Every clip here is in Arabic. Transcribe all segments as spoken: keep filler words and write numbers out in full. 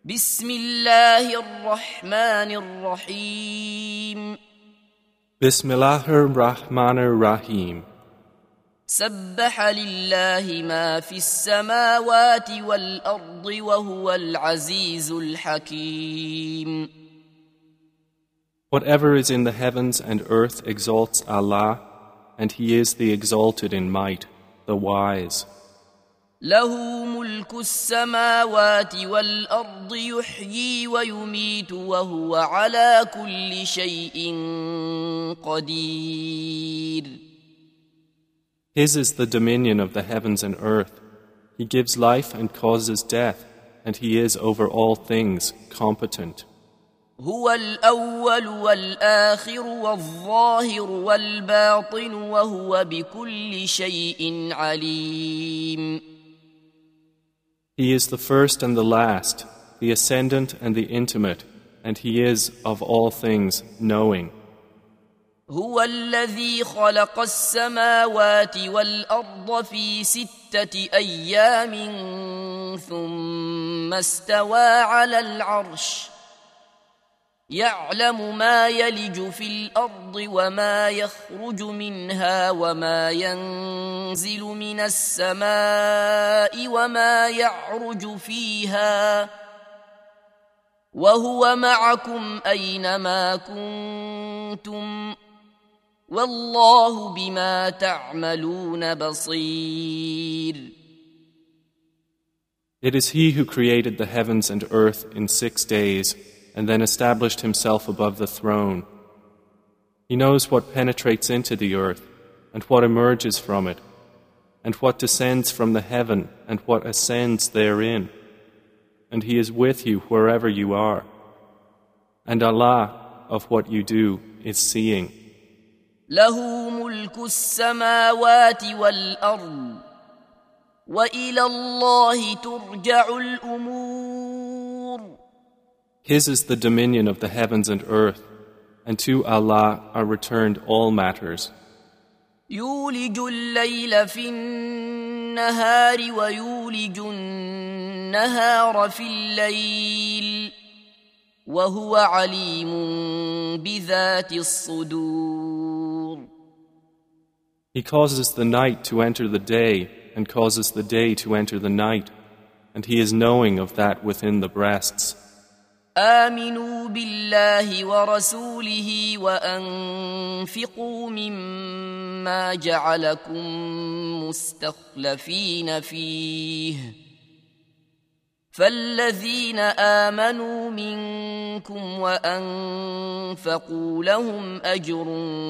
بسم الله الرحمن الرحيم Bismillahir Rahmanir Rahim. سبح لله ما في السماوات والأرض وهو العزيز الحكيم. Whatever is in the heavens and earth exalts Allah, and He is the exalted in might, the wise. له ملك السماوات والأرض يحيي ويميت وهو على كل شيء قدير. His is the dominion of the heavens and earth. He gives life and causes death, and He is over all things competent. هو الأول والآخر والظاهر والباطن وهو بكل شيء عليم. He is the first and the last, the ascendant and the intimate, and He is of all things knowing. هو الذي خلق السماوات والأرض في ستة أيام ثم استوى على العرش يعلم ما يلج في الأرض وما يخرج منها وما ينزل من السماء وما يعرج فيها وهو معكم أينما كنتم والله بما تعملون بصير. It is He who created the heavens and earth in six days and then established Himself above the throne. He knows what penetrates into the earth and what emerges from it, and what descends from the heaven and what ascends therein. And He is with you wherever you are. And Allah, of what you do, is seeing. له ملك السماوات والأرض وإلى الله ترجع الأمور. His is the dominion of the heavens and earth, and to Allah are returned all matters. يولج الليل في النهار ويولج النهار في الليل وهو عليم بذات الصدور. He causes the night to enter the day and causes the day to enter the night, and He is knowing of that within the breasts. آمنوا بالله ورسوله وأنفقوا مما جعلكم مستخلفين فيه فالذين آمنوا منكم وأنفقوا لهم أجر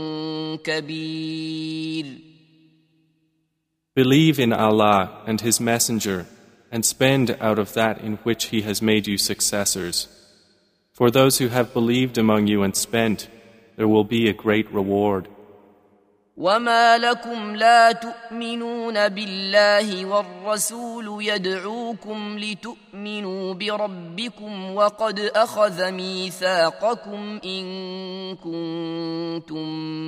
كبير. Believe in Allah and His Messenger and spend out of that in which He has made you successors. For those who have believed among you and spent, there will be a great reward. وما لكم لا تؤمنون بالله والرسول يدعوكم لتؤمنوا بربكم وقد أخذ ميثاقكم إن كنتم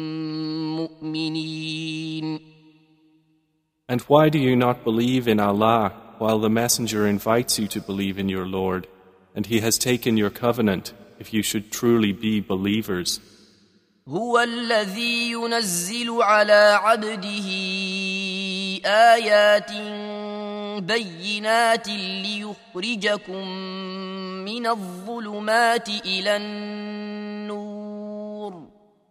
مؤمنين. And why do you not believe in Allah while the Messenger invites you to believe in your Lord? And He has taken your covenant if you should truly be believers. هو الذي ينزل على عبده آيات بينات ليخرجكم من الظلمات إلى النور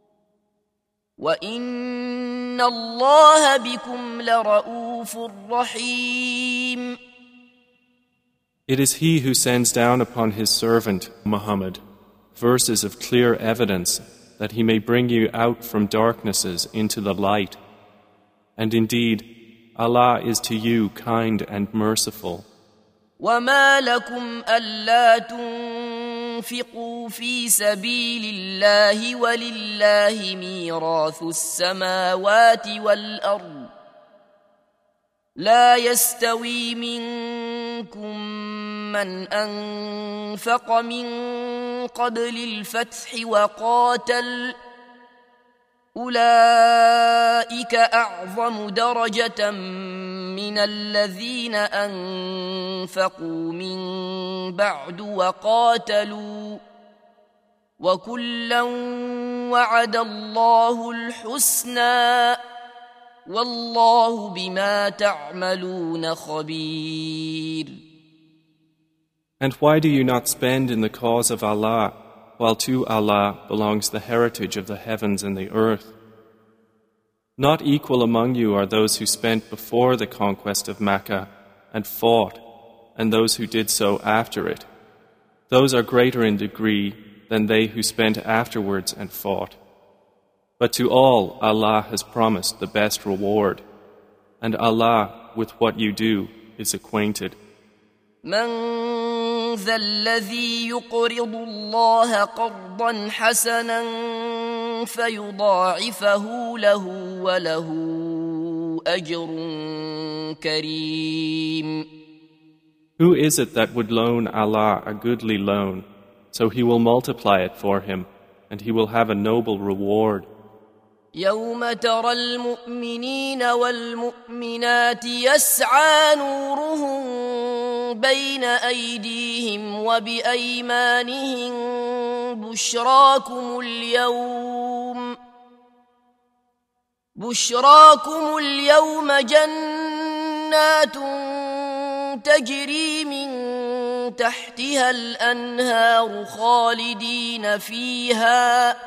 وإن الله بكم لرؤوف رحيم. It is He who sends down upon His servant, Muhammad, verses of clear evidence that He may bring you out from darknesses into the light. And indeed, Allah is to you kind and merciful. وما لكم ألا تنفقوا في سبيل الله ولله ميراث السماوات والأرض لا يستوي منكم من أنفق من قبل الفتح وقاتل أولئك أعظم درجة من الذين أنفقوا من بعد وقاتلوا وكلا وعد الله الحسنى والله بما تعملون خبير. And why do you not spend in the cause of Allah, while to Allah belongs the heritage of the heavens and the earth? Not equal among you are those who spent before the conquest of Makkah and fought, and those who did so after it. Those are greater in degree than they who spent afterwards and fought. But to all Allah has promised the best reward, and Allah with what you do is acquainted. من ذا الذي يقرض الله قرضا حسنا فيضاعفه له وله أجر كريم. Who is it that would loan Allah a goodly loan, so He will multiply it for him, and he will have a noble reward? يوم ترى المؤمنين والمؤمنات يسعى نورهم بين أيديهم وبأيمانهم بشراكم اليوم بشراكم اليوم جنات تجري من تحتها الأنهار خالدين فيها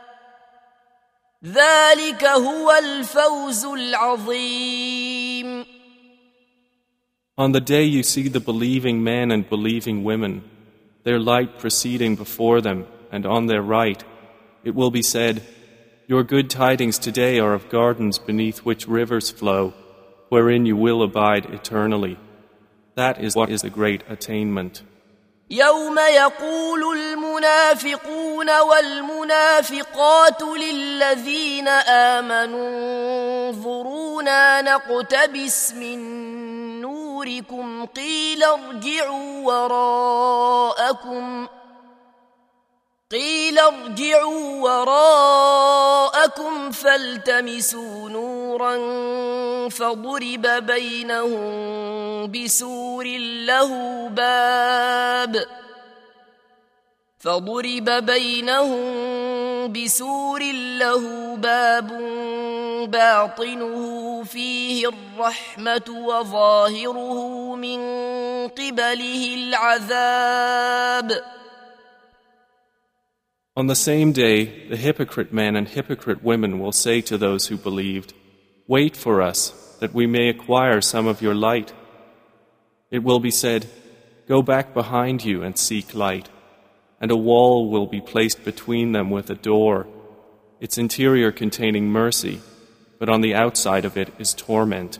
ذلك هو الفوز العظيم. On the day you see the believing men and believing women, their light proceeding before them and on their right, it will be said, your good tidings today are of gardens beneath which rivers flow, wherein you will abide eternally. That is what is a great attainment. يوم يقول المنافقون والمنافقات للذين آمنوا انظرونا نقتبس من نوركم قيل ارجعوا وراءكم قيل ارجعوا وراءكم فالتمسوا نورا فضرب بينهم بسور له باب فضرب بينهم بسور له باب باطنه فيه الرحمة وظاهره من قبله العذاب. On the same day, the hypocrite men and hypocrite women will say to those who believed, wait for us, that we may acquire some of your light. It will be said, go back behind you and seek light, and a wall will be placed between them with a door, its interior containing mercy, but on the outside of it is torment.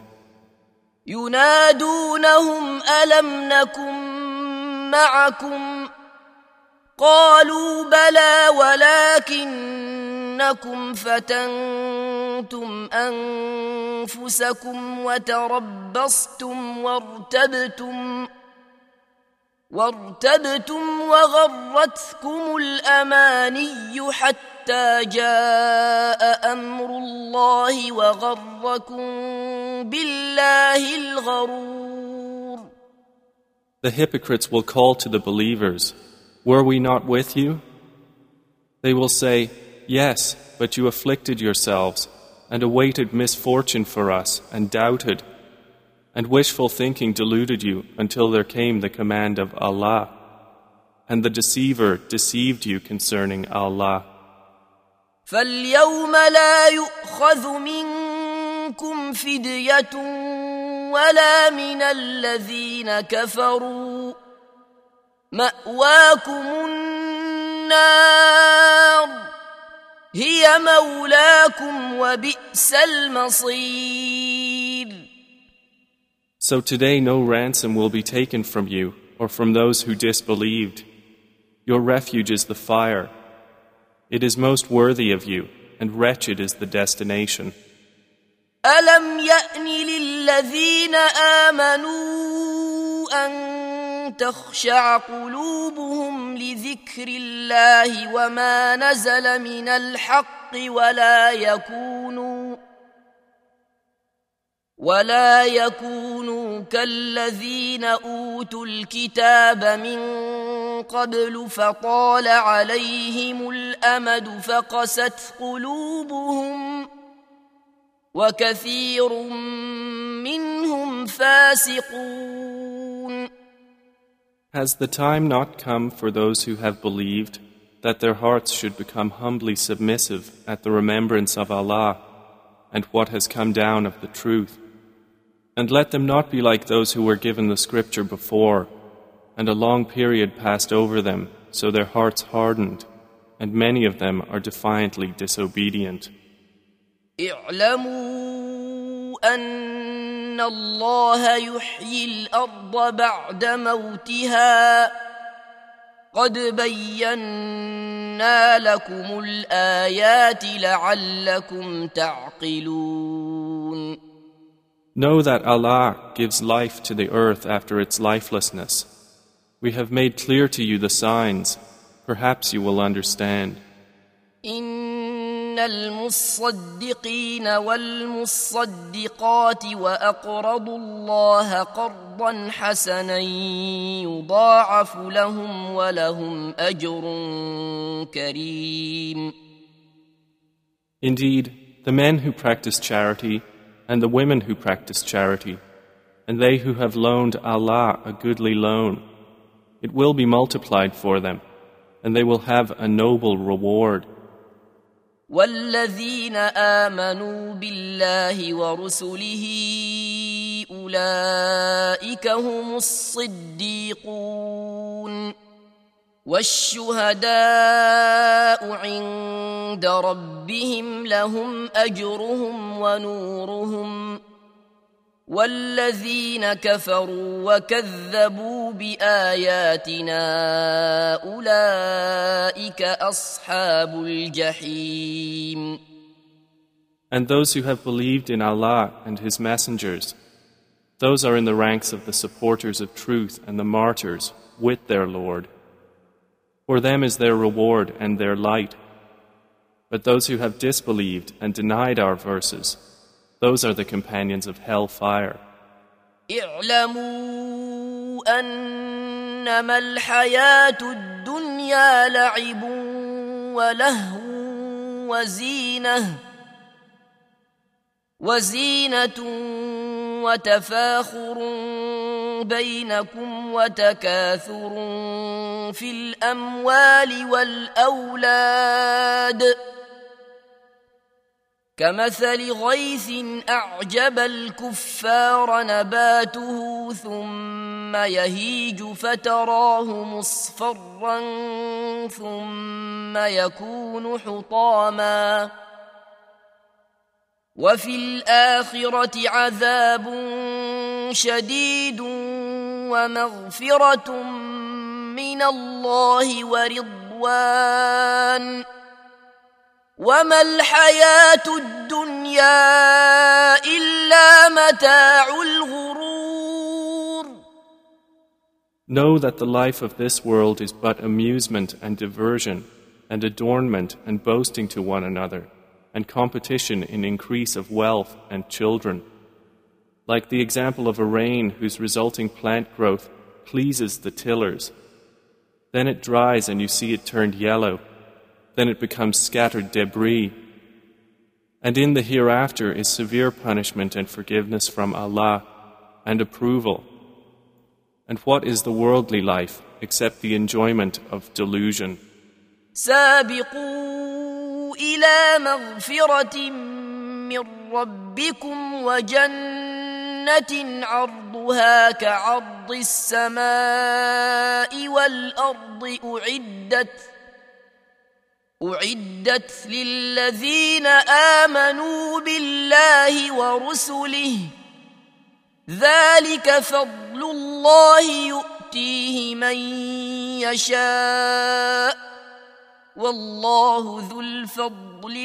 ينادونهم ألم نكن معكم قالوا بلى ولكنكم فتنتم أنفسكم وتربصتم وارتبتم وارتبتم وغرتكم الأماني حتى جاء أمر الله وغركم بالله الغرور. The hypocrites will call to the believers, were we not with you? They will say, yes, but you afflicted yourselves and awaited misfortune for us and doubted, and wishful thinking deluded you until there came the command of Allah, and the deceiver deceived you concerning Allah. فَالْيَوْمَ لَا يُؤْخَذُ مِنْكُمْ فِدْيَةٌ وَلَا مِنَ الَّذِينَ كَفَرُوا مأواكم النار هي مولاكم وبئس المصير. So today no ransom will be taken from you or from those who disbelieved. Your refuge is the fire. It is most worthy of you, and wretched is the destination. ألم يأن للذين آمنوا أن تخشع قلوبهم لذكر الله وما نزل من الحق ولا يكونوا ولا يكونوا كالذين أوتوا الكتاب من قبل فطال عليهم الأمد فقست قلوبهم وكثير منهم فاسقون. Has the time not come for those who have believed that their hearts should become humbly submissive at the remembrance of Allah and what has come down of the truth? And let them not be like those who were given the scripture before, and a long period passed over them, so their hearts hardened, and many of them are defiantly disobedient. اعلموا أن الله يحيي الأرض بعد موتها قد بينا لكم الآيات لعلكم تعقلون. Know that Allah gives life to the earth after its lifelessness. We have made clear to you the signs. Perhaps you will understand. إن المصدقين والمصدقات وأقرضوا الله قرضا حسنا يضاعف لهم ولهم أجر كريم. Indeed, the men who practice charity and the women who practice charity, and they who have loaned Allah a goodly loan, it will be multiplied for them, and they will have a noble reward. والذين آمنوا بالله ورسله أولئك هم الصديقون والشهداء عند ربهم لهم أجرهم ونورهم والذين كفروا وكذبوا بآياتنا أولئك أصحاب الجحيم. And those who have believed in Allah and His messengers, those are in the ranks of the supporters of truth and the martyrs with their Lord. For them is their reward and their light. But those who have disbelieved and denied our verses, those are the companions of hell fire. اعلموا أنما الحياة الدنيا لعب ولهو وزينة وزينة وتفاخر بينكم وتكاثر في الأموال والأولاد كمثل غيث أعجب الكفار نباته ثم يهيج فتراه مصفرا ثم يكون حطاما وفي الآخرة عذاب شديد ومغفرة من الله ورضوان وما الحياة الدنيا إلا متاع الغرور. Know that the life of this world is but amusement and diversion and adornment and boasting to one another and competition in increase of wealth and children. Like the example of a rain whose resulting plant growth pleases the tillers. Then it dries and you see it turned yellow. Then it becomes scattered debris. And in the hereafter is severe punishment and forgiveness from Allah and approval. And what is the worldly life except the enjoyment of delusion? سابقوا إلى مغفرة من ربكم وجنة عرضها كعرض السماء والأرض أعدت أعدت للذين آمنوا بالله ورسله ذلك فضل الله يؤتيه من يشاء والله ذو الفضل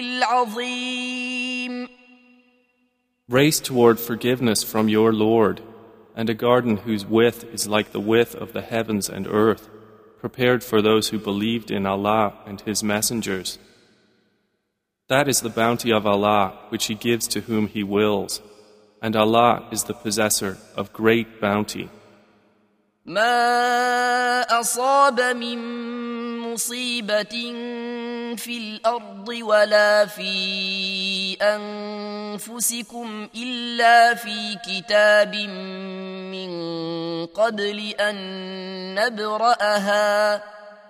العظيم. Race toward forgiveness from your Lord and a garden whose width is like the width of the heavens and earth, prepared for those who believed in Allah and His messengers. That is the bounty of Allah, which He gives to whom He wills, and Allah is the possessor of great bounty. ما أصاب من مصيبة في الأرض ولا في أنفسكم إلا في كتاب من قبل أن نبرأها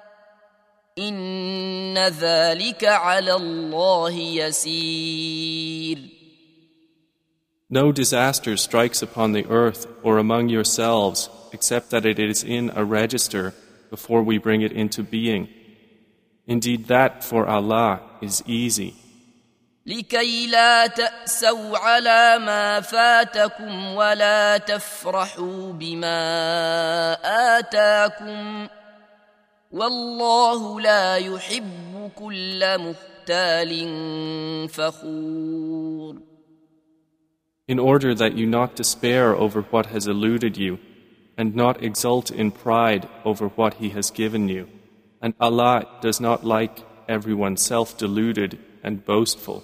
إن ذلك على الله يسير. No disaster strikes upon the earth or among yourselves except that it is in a register before we bring it into being. Indeed, that for Allah is easy. لكي لا تأسوا على ما فاتكم ولا تفرحوا بما آتاكم والله لا يحب كل مختال فخور. In order that you not despair over what has eluded you, and not exult in pride over what He has given you. And Allah does not like everyone self-deluded and boastful.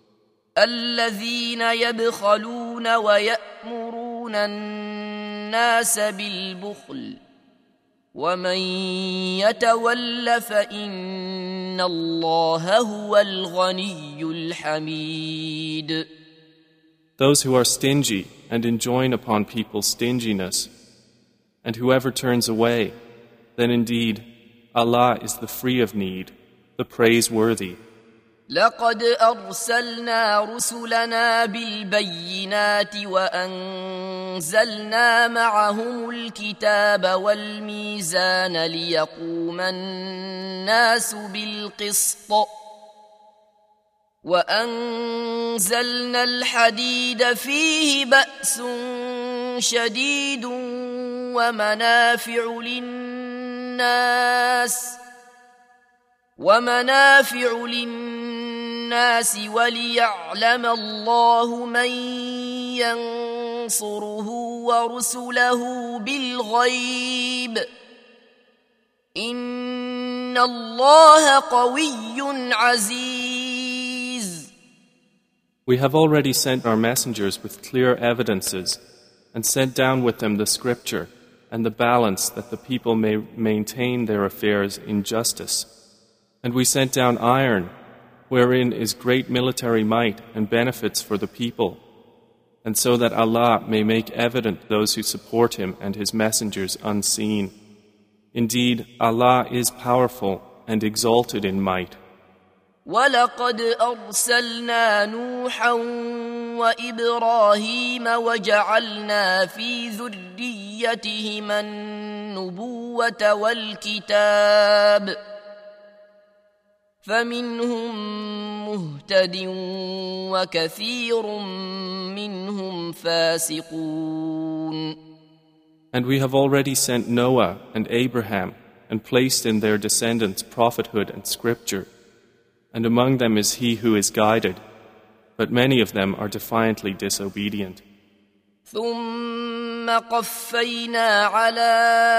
الذين يبخلون ويأمرون الناس بالبخل ومن يتول فإن الله هو الغني الحميد. Those who are stingy and enjoin upon people stinginess, and whoever turns away, then indeed Allah is the free of need, the praiseworthy. لقد أرسلنا رسلنا بالبينات وأنزلنا معهم الكتاب والميزان ليقوم الناس بالقسط وأنزلنا الحديد فيه بأس شديد ومنافع للناس ومنافع للناس وليعلم الله من ينصره ورسله بالغيب إن الله قوي عزيز. We have already sent our messengers with clear evidences and sent down with them the scripture and the balance that the people may maintain their affairs in justice. And we sent down iron, wherein is great military might and benefits for the people, and so that Allah may make evident those who support Him and His messengers unseen. Indeed, Allah is powerful and exalted in might. وَلَقَدْ أَرْسَلْنَا نُوحًا وَإِبْرَاهِيمَ وَجَعَلْنَا فِي ذُرِّيَّتِهِمَا النُّبُوَّةَ وَالْكِتَابَ فَمِنْهُمْ مُهْتَدٍ وَكَثِيرٌ مِّنْهُمْ فَاسِقُونَ. And we have already sent Noah and Abraham and placed in their descendants prophethood and scripture. And among them is he who is guided, but many of them are defiantly disobedient. ثم قفينا على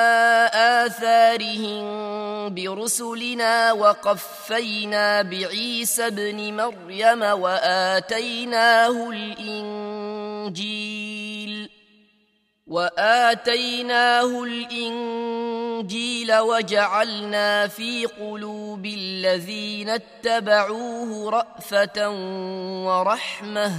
آثارهم برسلنا وقفينا بعيسى ابن مريم وآتيناه الإنجيل وآتيناه الإنجيل وجعلنا في قلوب الذين اتبعوه رأفة ورحمة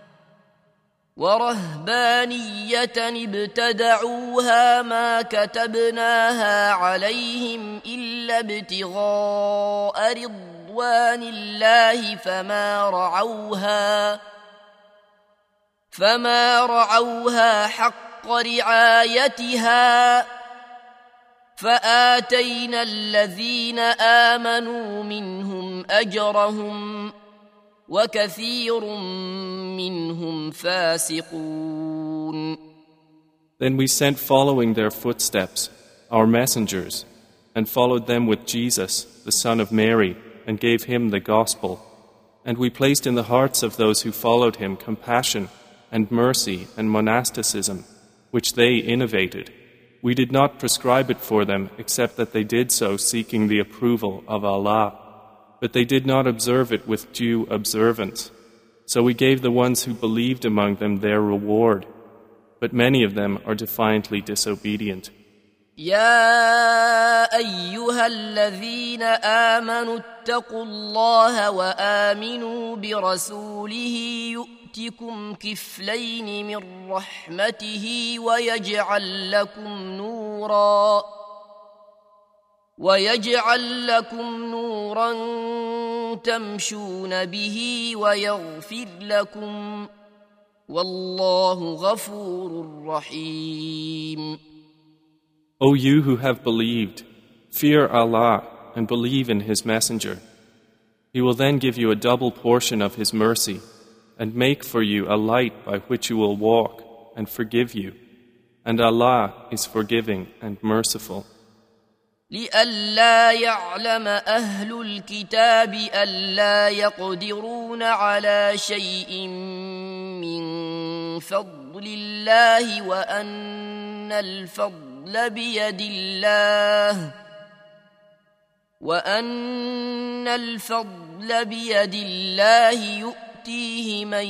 ورهبانية ابتدعوها ما كتبناها عليهم إلا ابتغاء رضوان الله فما رعوها فما رعوها حق رعايتها فآتينا الذين آمنوا منهم أجرهم وكثير منهم فاسقون. Then we sent following their footsteps our messengers and followed them with Jesus, the son of Mary, and gave him the gospel. And we placed in the hearts of those who followed him compassion and mercy and monasticism, which they innovated. We did not prescribe it for them except that they did so seeking the approval of Allah. But they did not observe it with due observance. So we gave the ones who believed among them their reward. But many of them are defiantly disobedient. يا أيها الذين آمنوا اتقوا الله وآمنوا برسوله يؤتكم كفلين من رحمته ويجعل لكم نورا ويجعل لكم نورا تمشون به ويغفر لكم والله غفور رحيم. O you who have believed, fear Allah and believe in His Messenger. He will then give you a double portion of His mercy and make for you a light by which you will walk and forgive you. And Allah is forgiving and merciful. لئلا يعلم أهل الكتاب ألا يقدرون على شيء من فضل الله وأن الفضل بيد الله وأن الفضل بيد الله يؤتيه من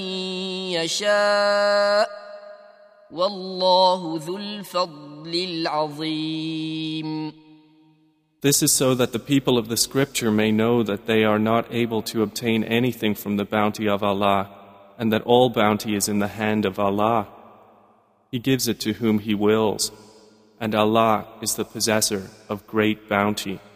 يشاء والله ذو الفضل العظيم. This is so that the people of the scripture may know that they are not able to obtain anything from the bounty of Allah, and that all bounty is in the hand of Allah. He gives it to whom He wills, and Allah is the possessor of great bounty.